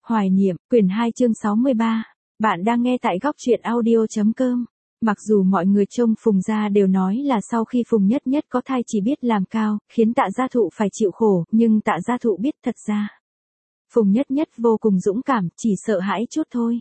Hoài niệm, quyển 2 chương 63. Bạn đang nghe tại góc truyện audio.com. Mặc dù mọi người trông Phùng gia đều nói là sau khi Phùng Nhất Nhất có thai chỉ biết làm cao, khiến Tạ Gia Thụ phải chịu khổ, nhưng Tạ Gia Thụ biết thật ra Phùng Nhất Nhất vô cùng dũng cảm, chỉ sợ hãi chút thôi.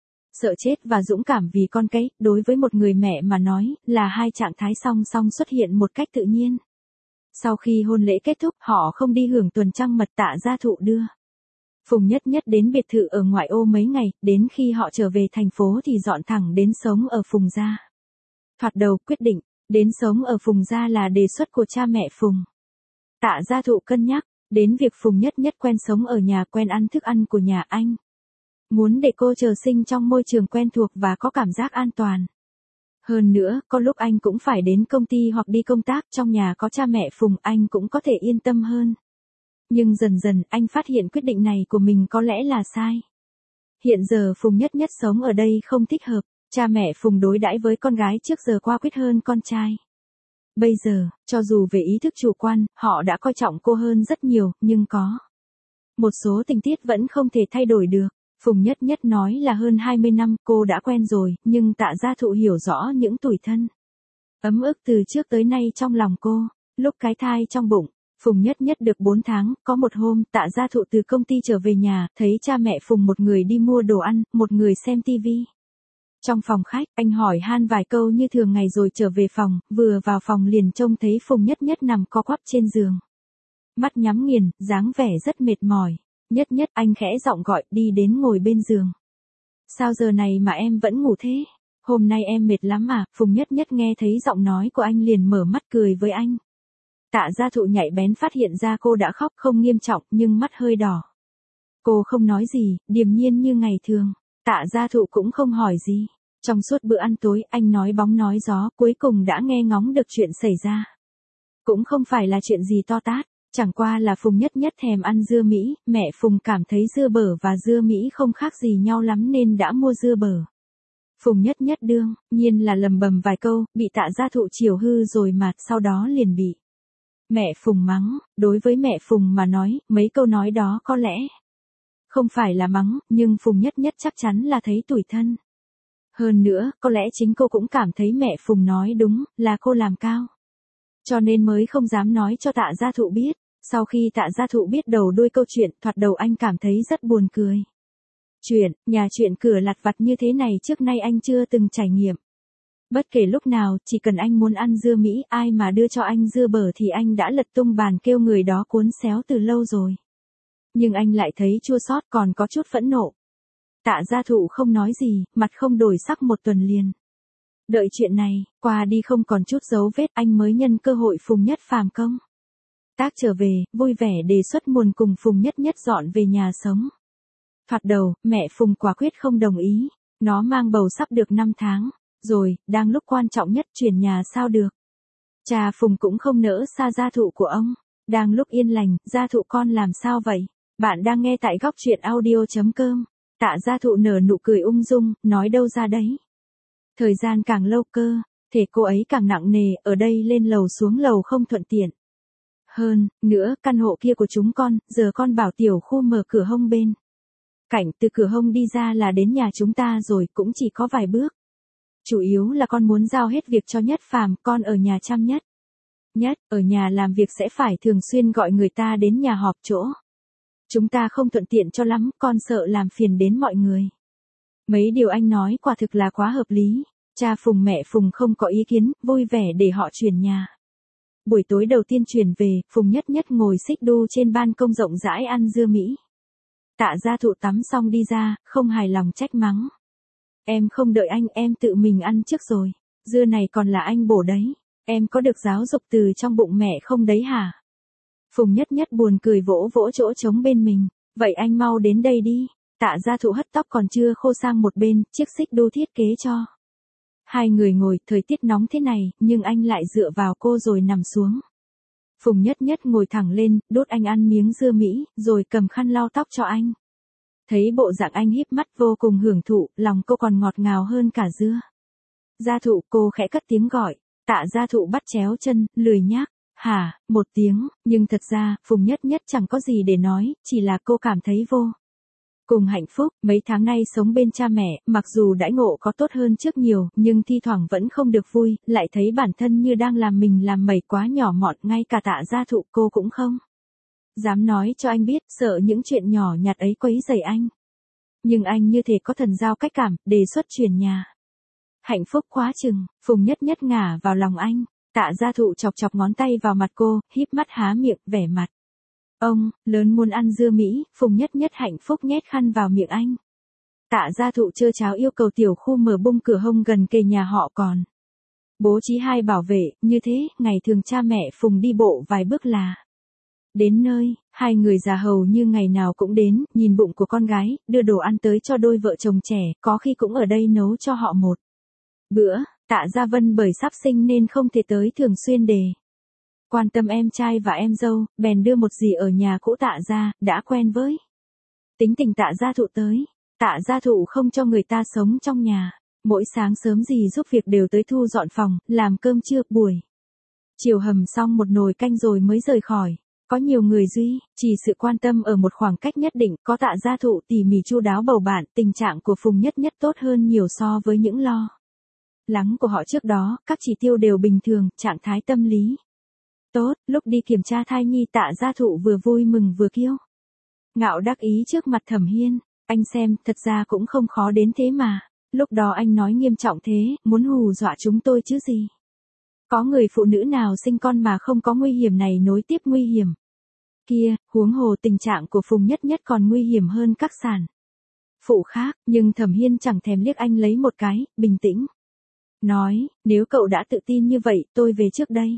Sợ chết và dũng cảm vì con cái, đối với một người mẹ mà nói, là hai trạng thái song song xuất hiện một cách tự nhiên. Sau khi hôn lễ kết thúc, họ không đi hưởng tuần trăng mật, Tạ Gia Thụ đưa Phùng Nhất Nhất đến biệt thự ở ngoại ô mấy ngày, đến khi họ trở về thành phố thì dọn thẳng đến sống ở Phùng gia. Thoạt đầu quyết định, đến sống ở Phùng gia là đề xuất của cha mẹ Phùng. Tạ Gia Thụ cân nhắc, đến việc Phùng Nhất Nhất quen sống ở nhà, quen ăn thức ăn của nhà anh. Muốn để cô chờ sinh trong môi trường quen thuộc và có cảm giác an toàn. Hơn nữa, có lúc anh cũng phải đến công ty hoặc đi công tác, trong nhà có cha mẹ Phùng anh cũng có thể yên tâm hơn. Nhưng dần dần anh phát hiện quyết định này của mình có lẽ là sai. Hiện giờ Phùng Nhất Nhất sống ở đây không thích hợp, cha mẹ Phùng đối đãi với con gái trước giờ qua quyết hơn con trai. Bây giờ, cho dù về ý thức chủ quan, họ đã coi trọng cô hơn rất nhiều, nhưng có một số tình tiết vẫn không thể thay đổi được. Phùng Nhất Nhất nói là hơn 20 năm cô đã quen rồi, nhưng Tạ Gia Thụ hiểu rõ những tủi thân ấm ức từ trước tới nay trong lòng cô. Lúc cái thai trong bụng, Phùng Nhất Nhất được 4 tháng, có một hôm Tạ Gia Thụ từ công ty trở về nhà, thấy cha mẹ Phùng một người đi mua đồ ăn, một người xem tivi. Trong phòng khách, anh hỏi han vài câu như thường ngày rồi trở về phòng, vừa vào phòng liền trông thấy Phùng Nhất Nhất nằm co quắp trên giường. Mắt nhắm nghiền, dáng vẻ rất mệt mỏi. Nhất Nhất, anh khẽ giọng gọi, đi đến ngồi bên giường. Sao giờ này mà em vẫn ngủ thế? Hôm nay em mệt lắm à? Phùng Nhất Nhất nghe thấy giọng nói của anh liền mở mắt cười với anh. Tạ Gia Thụ nhạy bén phát hiện ra cô đã khóc, không nghiêm trọng nhưng mắt hơi đỏ. Cô không nói gì, điềm nhiên như ngày thường. Tạ Gia Thụ cũng không hỏi gì. Trong suốt bữa ăn tối, anh nói bóng nói gió, cuối cùng đã nghe ngóng được chuyện xảy ra. Cũng không phải là chuyện gì to tát, chẳng qua là Phùng Nhất Nhất thèm ăn dưa Mỹ, mẹ Phùng cảm thấy dưa bở và dưa Mỹ không khác gì nhau lắm nên đã mua dưa bở. Phùng Nhất Nhất đương nhiên là lầm bầm vài câu, bị Tạ Gia Thụ chiều hư rồi mà, sau đó liền bị mẹ Phùng mắng. Đối với mẹ Phùng mà nói, mấy câu nói đó có lẽ không phải là mắng, nhưng Phùng Nhất Nhất chắc chắn là thấy tủi thân. Hơn nữa, có lẽ chính cô cũng cảm thấy mẹ Phùng nói đúng, là cô làm cao. Cho nên mới không dám nói cho Tạ Gia Thụ biết. Sau khi Tạ Gia Thụ biết đầu đuôi câu chuyện, thoạt đầu anh cảm thấy rất buồn cười. Nhà chuyện cửa lặt vặt như thế này trước nay anh chưa từng trải nghiệm. Bất kể lúc nào, chỉ cần anh muốn ăn dưa Mỹ, ai mà đưa cho anh dưa bở thì anh đã lật tung bàn kêu người đó cuốn xéo từ lâu rồi. Nhưng anh lại thấy chua xót, còn có chút phẫn nộ. Tạ Gia Thụ không nói gì, mặt không đổi sắc một tuần liền. Đợi chuyện này qua đi không còn chút dấu vết, anh mới nhân cơ hội Phùng Nhất Phàm công tác trở về, vui vẻ đề xuất muốn cùng Phùng Nhất Nhất dọn về nhà sống. Thoạt đầu, mẹ Phùng quả quyết không đồng ý. Nó mang bầu sắp được 5 tháng. Rồi, đang lúc quan trọng nhất chuyển nhà sao được. Cha Phùng cũng không nỡ xa Gia Thụ của ông. Đang lúc yên lành, Gia Thụ con làm sao vậy? Bạn đang nghe tại góc truyện audio.com. Tạ Gia Thụ nở nụ cười ung dung, nói đâu ra đấy. Thời gian càng lâu cơ, thể cô ấy càng nặng nề, ở đây lên lầu xuống lầu không thuận tiện. Hơn nữa, căn hộ kia của chúng con, giờ con bảo tiểu khu mở cửa hông bên cạnh, từ cửa hông đi ra là đến nhà chúng ta rồi, cũng chỉ có vài bước. Chủ yếu là con muốn giao hết việc cho Nhất Phàm, con ở nhà chăm Nhất, ở nhà làm việc sẽ phải thường xuyên gọi người ta đến nhà họp chỗ. Chúng ta không thuận tiện cho lắm, con sợ làm phiền đến mọi người. Mấy điều anh nói quả thực là quá hợp lý. Cha Phùng mẹ Phùng không có ý kiến, vui vẻ để họ chuyển nhà. Buổi tối đầu tiên chuyển về, Phùng Nhất Nhất ngồi xích đu trên ban công rộng rãi ăn dưa Mỹ. Tạ Gia Thụ tắm xong đi ra, không hài lòng trách mắng. Em không đợi anh, em tự mình ăn trước rồi. Dưa này còn là anh bổ đấy. Em có được giáo dục từ trong bụng mẹ không đấy hả? Phùng Nhất Nhất buồn cười vỗ vỗ chỗ trống bên mình. Vậy anh mau đến đây đi. Tạ Gia Thụ hất tóc còn chưa khô sang một bên, chiếc xích đu thiết kế cho. Hai người ngồi, thời tiết nóng thế này, nhưng anh lại dựa vào cô rồi nằm xuống. Phùng Nhất Nhất ngồi thẳng lên, đốt anh ăn miếng dưa Mỹ, rồi cầm khăn lau tóc cho anh. Thấy bộ dạng anh híp mắt vô cùng hưởng thụ, lòng cô còn ngọt ngào hơn cả dưa. Gia Thụ, cô khẽ cất tiếng gọi. Tạ Gia Thụ bắt chéo chân, lười nhác. Hả, một tiếng, nhưng thật ra, Phùng Nhất Nhất chẳng có gì để nói, chỉ là cô cảm thấy vô Cùng hạnh phúc, mấy tháng nay sống bên cha mẹ, mặc dù đãi ngộ có tốt hơn trước nhiều, nhưng thi thoảng vẫn không được vui, lại thấy bản thân như đang làm mình làm mẩy quá nhỏ mọn, ngay cả Tạ Gia Thụ cô cũng không dám nói cho anh biết, sợ những chuyện nhỏ nhặt ấy quấy rầy anh. Nhưng anh như thể có thần giao cách cảm, đề xuất chuyển nhà. Hạnh phúc quá chừng, Phùng Nhất Nhất ngả vào lòng anh. Tạ Gia Thụ chọc chọc ngón tay vào mặt cô, híp mắt há miệng, vẻ mặt. Ông, lớn muốn ăn dưa Mỹ, Phùng Nhất Nhất hạnh phúc nhét khăn vào miệng anh. Tạ Gia Thụ trơ cháo yêu cầu tiểu khu mở bung cửa hông gần kề nhà họ còn bố trí 2 bảo vệ, như thế, ngày thường cha mẹ Phùng đi bộ vài bước là đến nơi. 2 người già hầu như ngày nào cũng đến, nhìn bụng của con gái, đưa đồ ăn tới cho đôi vợ chồng trẻ, có khi cũng ở đây nấu cho họ một bữa. Tạ Gia Vân bởi sắp sinh nên không thể tới thường xuyên để quan tâm em trai và em dâu, bèn đưa một dì ở nhà cũ Tạ Gia, đã quen với tính tình Tạ Gia Thụ tới. Tạ Gia Thụ không cho người ta sống trong nhà. Mỗi sáng sớm dì giúp việc đều tới thu dọn phòng, làm cơm trưa, buổi chiều hầm xong một nồi canh rồi mới rời khỏi. Có nhiều người duy chỉ sự quan tâm ở một khoảng cách nhất định, có Tạ Gia Thụ tỉ mỉ chu đáo bầu bạn, tình trạng của Phùng Nhất Nhất tốt hơn nhiều so với những lo lắng của họ trước đó, các chỉ tiêu đều bình thường, trạng thái tâm lý tốt. Lúc đi kiểm tra thai nhi, Tạ Gia Thụ vừa vui mừng vừa kiêu ngạo đắc ý trước mặt Thẩm Hiên. Anh xem, thật ra cũng không khó đến thế mà. Lúc đó anh nói nghiêm trọng thế, muốn hù dọa chúng tôi chứ gì. Có người phụ nữ nào sinh con mà không có nguy hiểm này nối tiếp nguy hiểm kia, huống hồ tình trạng của Phùng Nhất Nhất còn nguy hiểm hơn các sản phụ khác. Nhưng Thẩm Hiên chẳng thèm liếc anh lấy một cái, bình tĩnh nói, nếu cậu đã tự tin như vậy, tôi về trước đây.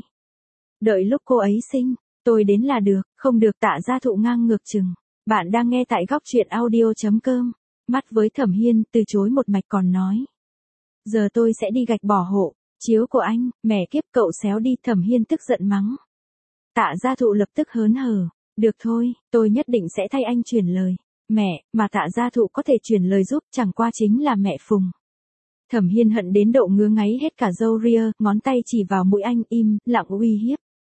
Đợi lúc cô ấy sinh, tôi đến là được, không được. Tạ Gia Thụ ngang ngược chừng. Bạn đang nghe tại góc truyện audio.com. Mắt với Thẩm Hiên, từ chối một mạch còn nói. Giờ tôi sẽ đi gạch bỏ hộ chiếu của anh, mẹ kiếp cậu xéo đi. Thẩm Hiên tức giận mắng. Tạ Gia Thụ lập tức hớn hở. Được thôi, tôi nhất định sẽ thay anh chuyển lời. Mẹ, mà Tạ Gia Thụ có thể chuyển lời giúp, chẳng qua chính là mẹ Phùng. Thẩm Hiên hận đến độ ngứa ngáy hết cả râu ria, ngón tay chỉ vào mũi anh, im lặng uy hiếp.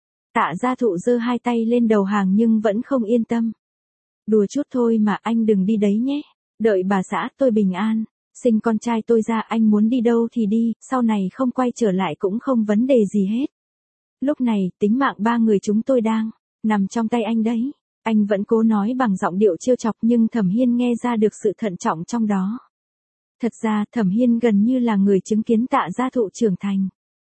Tạ Gia Thụ giơ 2 tay lên đầu hàng nhưng vẫn không yên tâm. Đùa chút thôi mà, anh đừng đi đấy nhé. Đợi bà xã tôi bình an, sinh con trai tôi ra, anh muốn đi đâu thì đi, sau này không quay trở lại cũng không vấn đề gì hết. Lúc này, tính mạng 3 người chúng tôi đang nằm trong tay anh đấy. Anh vẫn cố nói bằng giọng điệu trêu chọc nhưng Thẩm Hiên nghe ra được sự thận trọng trong đó. Thật ra, Thẩm Hiên gần như là người chứng kiến Tạ Gia Thụ trưởng thành.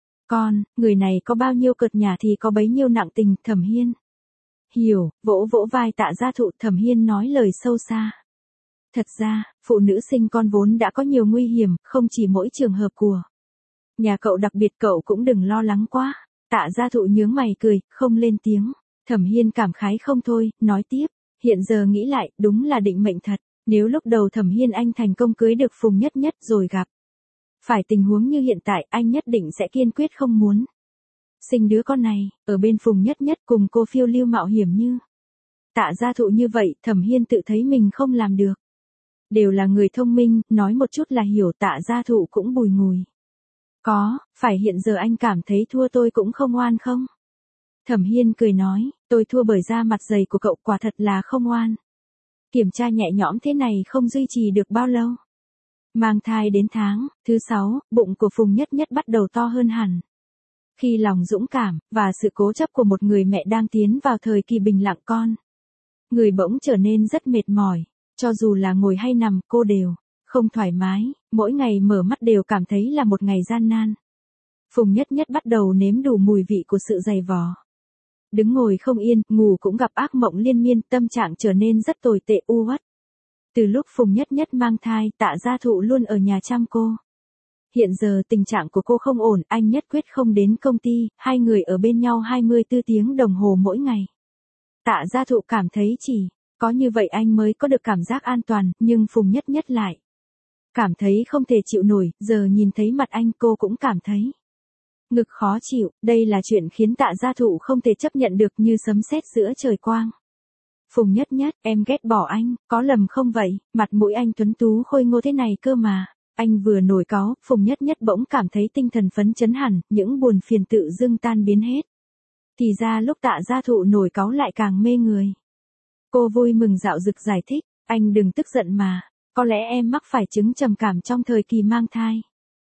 Người này có bao nhiêu cợt nhả thì có bấy nhiêu nặng tình. Thẩm Hiên hiểu, vỗ vỗ vai Tạ Gia Thụ. Thẩm Hiên nói lời sâu xa. Thật ra, phụ nữ sinh con vốn đã có nhiều nguy hiểm, không chỉ mỗi trường hợp của nhà cậu, đặc biệt cậu cũng đừng lo lắng quá. Tạ Gia Thụ nhướng mày cười, không lên tiếng. Thẩm Hiên cảm khái không thôi, nói tiếp. Hiện giờ nghĩ lại, đúng là định mệnh thật. Nếu lúc đầu Thẩm Hiên anh thành công cưới được Phùng Nhất Nhất rồi gặp phải tình huống như hiện tại, anh nhất định sẽ kiên quyết không muốn sinh đứa con này, ở bên Phùng Nhất Nhất cùng cô phiêu lưu mạo hiểm như Tạ Gia Thụ như vậy. Thẩm Hiên tự thấy mình không làm được. Đều là người thông minh, nói một chút là hiểu. Tạ Gia Thụ cũng bùi ngùi. Phải hiện giờ anh cảm thấy thua tôi cũng không oan không? Thẩm Hiên cười nói, tôi thua bởi da mặt dày của cậu, quả thật là không oan. Kiểm tra nhẹ nhõm thế này không duy trì được bao lâu. Mang thai đến tháng thứ 6, bụng của Phùng Nhất Nhất bắt đầu to hơn hẳn. Khi lòng dũng cảm, và sự cố chấp của một người mẹ đang tiến vào thời kỳ bình lặng, người bỗng trở nên rất mệt mỏi. Cho dù là ngồi hay nằm, cô đều không thoải mái, mỗi ngày mở mắt đều cảm thấy là một ngày gian nan. Phùng Nhất Nhất bắt đầu nếm đủ mùi vị của sự dày vò. Đứng ngồi không yên, ngủ cũng gặp ác mộng liên miên, tâm trạng trở nên rất tồi tệ, u uất. Từ lúc Phùng Nhất Nhất mang thai, Tạ Gia Thụ luôn ở nhà chăm cô. Hiện giờ tình trạng của cô không ổn, anh nhất quyết không đến công ty, 2 người ở bên nhau 24 tiếng đồng hồ mỗi ngày. Tạ Gia Thụ cảm thấy chỉ có như vậy anh mới có được cảm giác an toàn, nhưng Phùng Nhất Nhất lại cảm thấy không thể chịu nổi. Giờ nhìn thấy mặt anh, cô cũng cảm thấy ngực khó chịu. Đây là chuyện khiến Tạ Gia Thụ không thể chấp nhận được, như sấm sét giữa trời quang. Phùng Nhất Nhất, em ghét bỏ anh, có lầm không vậy? Mặt mũi anh tuấn tú khôi ngô thế này cơ mà. Anh vừa nổi cáu, Phùng Nhất Nhất bỗng cảm thấy tinh thần phấn chấn hẳn, những buồn phiền tự dưng tan biến hết. Thì ra lúc Tạ Gia Thụ nổi cáu lại càng mê người. Cô vui mừng dạo dực giải thích, Anh đừng tức giận mà, có lẽ em mắc phải chứng trầm cảm trong thời kỳ mang thai.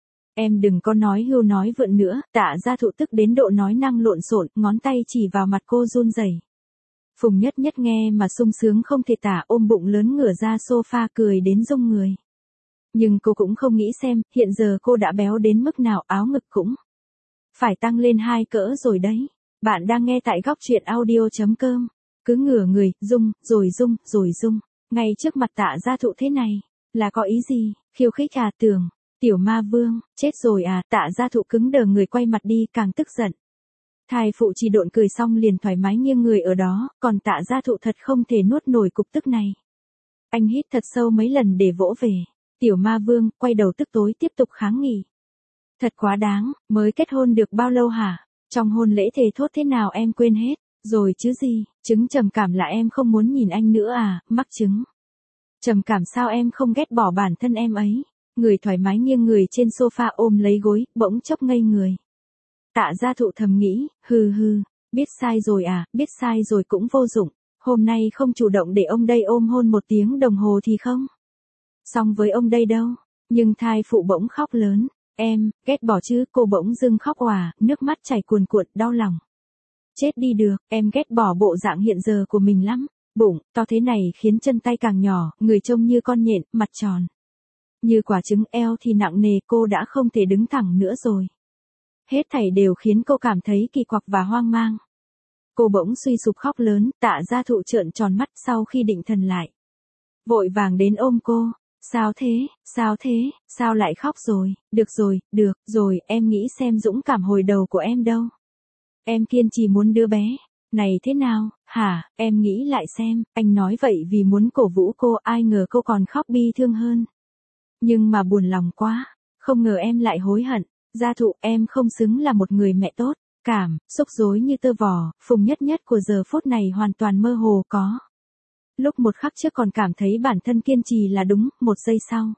Em đừng có nói hưu nói vượn nữa, Tạ Gia Thụ tức đến độ nói năng lộn xộn, ngón tay chỉ vào mặt cô run rẩy. Phùng Nhất Nhất nghe mà sung sướng không thể tả, ôm bụng lớn ngửa ra sofa cười đến rung người. Nhưng cô cũng không nghĩ xem, hiện giờ cô đã béo đến mức nào, áo ngực cũng phải tăng lên 2 cỡ rồi đấy. Bạn đang nghe tại góc truyện audio.com. Cứ ngửa người, rung, rồi rung. Ngay trước mặt Tạ Gia Thụ thế này, là có ý gì, khiêu khích à? Tưởng, tiểu ma vương, chết rồi à? Tạ Gia Thụ cứng đờ người quay mặt đi, càng tức giận. Thai phụ chỉ độn cười xong liền thoải mái nghiêng người ở đó, còn Tạ Gia Thụ thật không thể nuốt nổi cục tức này. Anh hít thật sâu mấy lần để vỗ về. Tiểu ma vương, quay đầu tức tối tiếp tục kháng nghị. Thật quá đáng, mới kết hôn được bao lâu hả? Trong hôn lễ thề thốt thế nào em quên hết, rồi chứ gì, chứng trầm cảm là em không muốn nhìn anh nữa à, mắc chứng. Trầm cảm sao em không ghét bỏ bản thân em ấy? Người thoải mái nghiêng người trên sofa ôm lấy gối, bỗng chốc ngây người. Tạ Gia Thụ thầm nghĩ, hừ, biết sai rồi à, biết sai rồi cũng vô dụng, hôm nay không chủ động để ông đây ôm hôn 1 tiếng đồng hồ thì không xong với ông đây đâu. Nhưng thai phụ bỗng khóc lớn, em, ghét bỏ chứ, cô bỗng dưng khóc òa, nước mắt chảy cuồn cuộn, đau lòng. Chết đi được, em ghét bỏ bộ dạng hiện giờ của mình lắm, bụng to thế này khiến chân tay càng nhỏ, người trông như con nhện, mặt tròn như quả trứng, eo thì nặng nề, cô đã không thể đứng thẳng nữa rồi. Hết thảy đều khiến cô cảm thấy kỳ quặc và hoang mang. Cô bỗng suy sụp khóc lớn, Tạ Gia Thụ trợn tròn mắt sau khi định thần lại. Vội vàng đến ôm cô. Sao thế, sao lại khóc rồi, được rồi, em nghĩ xem dũng cảm hồi đầu của em đâu. Em kiên trì muốn đứa bé, này thế nào, hả, em nghĩ lại xem, anh nói vậy vì muốn cổ vũ cô, ai ngờ cô còn khóc bi thương hơn. Nhưng mà buồn lòng quá, không ngờ em lại hối hận. Gia Thụ, em không xứng là một người mẹ tốt. Cảm xúc rối như tơ vò, Phùng Nhất Nhất của giờ phút này hoàn toàn mơ hồ có. Lúc một khắc trước còn cảm thấy bản thân kiên trì là đúng, 1 giây sau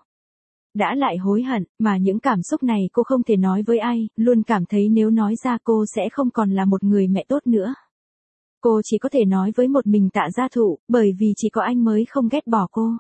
đã lại hối hận, mà những cảm xúc này cô không thể nói với ai, luôn cảm thấy nếu nói ra cô sẽ không còn là một người mẹ tốt nữa. Cô chỉ có thể nói với một mình Tạ Gia Thụ, bởi vì chỉ có anh mới không ghét bỏ cô.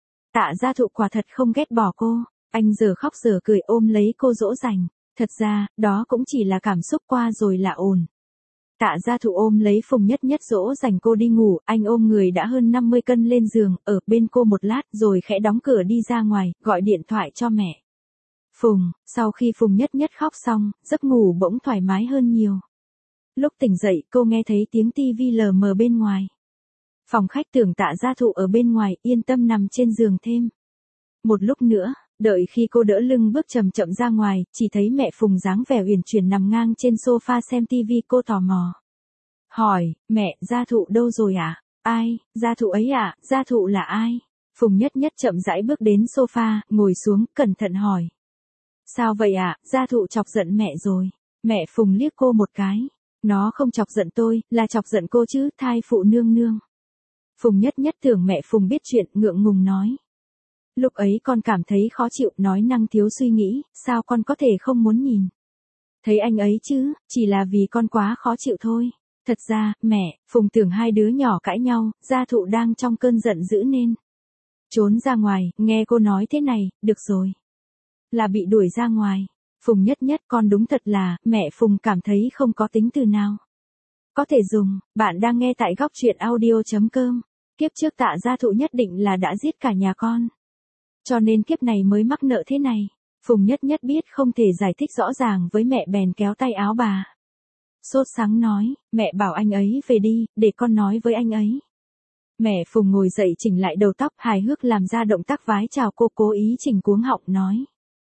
Tạ Gia Thụ quả thật không ghét bỏ cô, anh giờ khóc giờ cười ôm lấy cô dỗ dành. Thật ra, đó cũng chỉ là cảm xúc qua rồi là ổn. Tạ Gia Thụ ôm lấy Phùng Nhất Nhất dỗ dành cô đi ngủ, anh ôm người đã hơn 50 cân lên giường, ở bên cô một lát rồi khẽ đóng cửa đi ra ngoài, gọi điện thoại cho mẹ. Phùng, sau khi Phùng Nhất Nhất khóc xong, giấc ngủ bỗng thoải mái hơn nhiều. Lúc tỉnh dậy, cô nghe thấy tiếng tivi lờ mờ bên ngoài. Phòng khách tưởng Tạ Gia Thụ ở bên ngoài, yên tâm nằm trên giường thêm. Một lúc nữa, đợi khi cô đỡ lưng bước chậm chậm ra ngoài, chỉ thấy mẹ Phùng dáng vẻ uyển chuyển nằm ngang trên sofa xem tivi, cô tò mò. Hỏi, mẹ, Gia Thụ đâu rồi ạ? Ai, Gia Thụ ấy ạ, Gia Thụ là ai? Phùng Nhất Nhất chậm rãi bước đến sofa, ngồi xuống, cẩn thận hỏi. Sao vậy ạ, Gia Thụ chọc giận mẹ rồi. Mẹ Phùng liếc cô một cái. Nó không chọc giận tôi, là chọc giận cô chứ, thai phụ nương nương. Phùng Nhất Nhất tưởng mẹ Phùng biết chuyện, ngượng ngùng nói. Lúc ấy con cảm thấy khó chịu, nói năng thiếu suy nghĩ, sao con có thể không muốn nhìn. Thấy anh ấy chứ, chỉ là vì con quá khó chịu thôi. Thật ra, mẹ, Phùng tưởng 2 đứa nhỏ cãi nhau, Gia Thụ đang trong cơn giận dữ nên trốn ra ngoài, nghe cô nói thế này, được rồi. Là bị đuổi ra ngoài. Phùng Nhất Nhất, con đúng thật là, mẹ Phùng cảm thấy không có tính từ nào có thể dùng. Bạn đang nghe tại góc truyện audio.com. Kiếp trước Tạ Gia Thụ nhất định là đã giết cả nhà con. Cho nên kiếp này mới mắc nợ thế này. Phùng Nhất Nhất biết không thể giải thích rõ ràng với mẹ bèn kéo tay áo bà. Sốt sắng nói, mẹ bảo anh ấy về đi, để con nói với anh ấy. Mẹ Phùng ngồi dậy chỉnh lại đầu tóc, hài hước làm ra động tác vái chào cô, cố ý chỉnh cuống họng nói.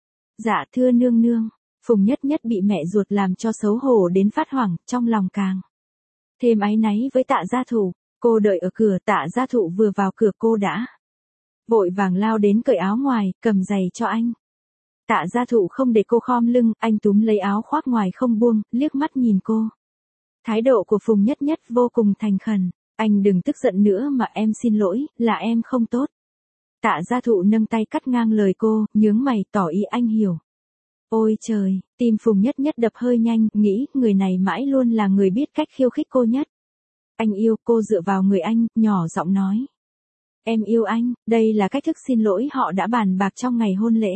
Dạ thưa nương nương. Phùng Nhất Nhất bị mẹ ruột làm cho xấu hổ đến phát hoảng, trong lòng càng thêm áy náy với Tạ Gia Thụ. Cô đợi ở cửa, Tạ Gia Thụ vừa vào cửa cô đã vội vàng lao đến cởi áo ngoài, cầm giày cho anh. Tạ Gia Thụ không để cô khom lưng, anh túm lấy áo khoác ngoài không buông, liếc mắt nhìn cô. Thái độ của Phùng Nhất Nhất vô cùng thành khẩn. Anh đừng tức giận nữa mà, em xin lỗi, là em không tốt. Tạ Gia Thụ nâng tay cắt ngang lời cô, nhướng mày tỏ ý anh hiểu. Ôi trời, tim Phùng Nhất Nhất đập hơi nhanh, nghĩ người này mãi luôn là người biết cách khiêu khích cô nhất. Anh yêu cô, dựa vào người anh, nhỏ giọng nói. Em yêu anh, đây là cách thức xin lỗi họ đã bàn bạc trong ngày hôn lễ.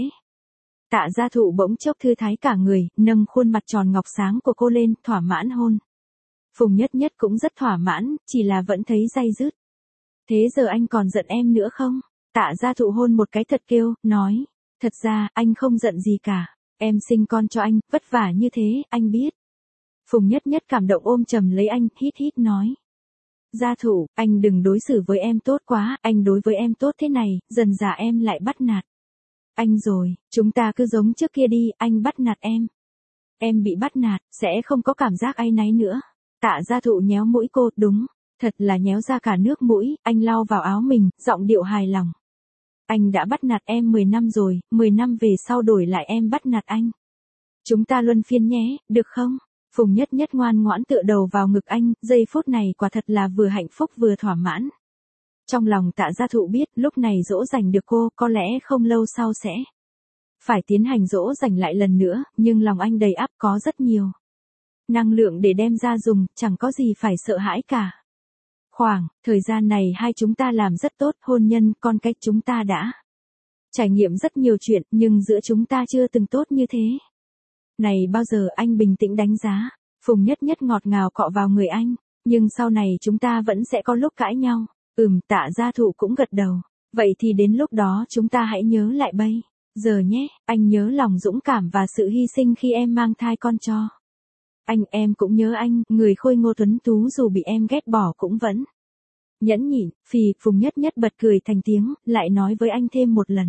Tạ Gia Thụ bỗng chốc thư thái cả người, nâng khuôn mặt tròn ngọc sáng của cô lên, thỏa mãn hôn. Phùng Nhất Nhất cũng rất thỏa mãn, chỉ là vẫn thấy day dứt. Thế giờ anh còn giận em nữa không? Tạ Gia Thụ hôn một cái thật kêu, nói. Thật ra, anh không giận gì cả. Em sinh con cho anh, vất vả như thế, anh biết. Phùng Nhất Nhất cảm động ôm chầm lấy anh, hít hít nói. Gia Thụ, anh đừng đối xử với em tốt quá, anh đối với em tốt thế này, dần dà em lại bắt nạt. Anh rồi, chúng ta cứ giống trước kia đi, anh bắt nạt em. Em bị bắt nạt, sẽ không có cảm giác áy náy nữa. Tạ Gia Thụ nhéo mũi cô, đúng, thật là nhéo ra cả nước mũi, anh lau vào áo mình, giọng điệu hài lòng. Anh đã bắt nạt em 10 năm rồi, 10 năm về sau đổi lại em bắt nạt anh. Chúng ta luân phiên nhé, được không? Phùng Nhất Nhất ngoan ngoãn tựa đầu vào ngực anh, giây phút này quả thật là vừa hạnh phúc vừa thỏa mãn. Trong lòng Tạ Gia Thụ biết, lúc này dỗ dành được cô, có lẽ không lâu sau sẽ phải tiến hành dỗ dành lại lần nữa, nhưng lòng anh đầy ắp có rất nhiều năng lượng để đem ra dùng, chẳng có gì phải sợ hãi cả. Khoảng thời gian này hai chúng ta làm rất tốt, hôn nhân, con cái chúng ta đã trải nghiệm rất nhiều chuyện, nhưng giữa chúng ta chưa từng tốt như thế. Này bao giờ anh bình tĩnh đánh giá. Phùng Nhất Nhất ngọt ngào cọ vào người anh, nhưng sau này chúng ta vẫn sẽ có lúc cãi nhau. Tạ Gia Thụ cũng gật đầu. Vậy thì đến lúc đó chúng ta hãy nhớ lại bây giờ nhé, anh nhớ lòng dũng cảm và sự hy sinh khi em mang thai con cho anh, em cũng nhớ anh, người khôi ngô tuấn tú dù bị em ghét bỏ cũng vẫn nhẫn nhịn. Phùng Nhất Nhất bật cười thành tiếng, lại nói với anh thêm một lần.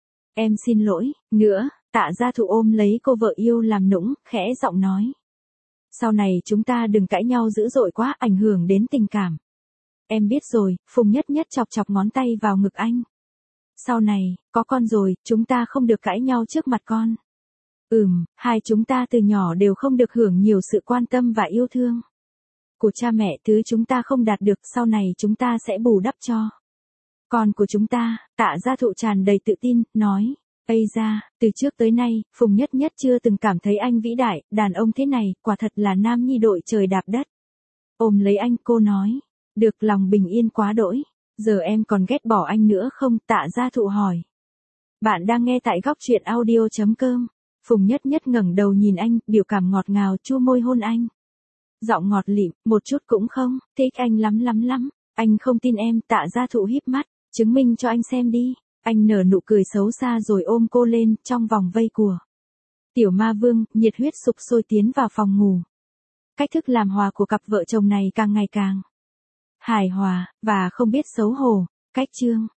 Em xin lỗi, nữa. Tạ Gia Thụ ôm lấy cô vợ yêu làm nũng, khẽ giọng nói. Sau này chúng ta đừng cãi nhau dữ dội quá, ảnh hưởng đến tình cảm. Em biết rồi. Phùng Nhất Nhất chọc chọc ngón tay vào ngực anh. Sau này, có con rồi, chúng ta không được cãi nhau trước mặt con. Hai chúng ta từ nhỏ đều không được hưởng nhiều sự quan tâm và yêu thương của cha mẹ, thứ chúng ta không đạt được, sau này chúng ta sẽ bù đắp cho con của chúng ta. Tạ Gia Thụ tràn đầy tự tin, nói. Ây da, từ trước tới nay, Phùng Nhất Nhất chưa từng cảm thấy anh vĩ đại, đàn ông thế này, quả thật là nam nhi đội trời đạp đất. Ôm lấy anh, cô nói. Được, lòng bình yên quá đỗi. Giờ em còn ghét bỏ anh nữa không? Tạ Gia Thụ hỏi. Bạn đang nghe tại góc truyện audio.com. Phùng Nhất Nhất ngẩng đầu nhìn anh, biểu cảm ngọt ngào, chu môi hôn anh. Giọng ngọt lịm, một chút cũng không, thích anh lắm lắm lắm. Anh không tin em. Tạ Gia Thụ híp mắt, chứng minh cho anh xem đi. Anh nở nụ cười xấu xa rồi ôm cô lên, trong vòng vây của Tiểu Ma Vương, nhiệt huyết sục sôi tiến vào phòng ngủ. Cách thức làm hòa của cặp vợ chồng này càng ngày càng hài hòa, và không biết xấu hổ. Cách chương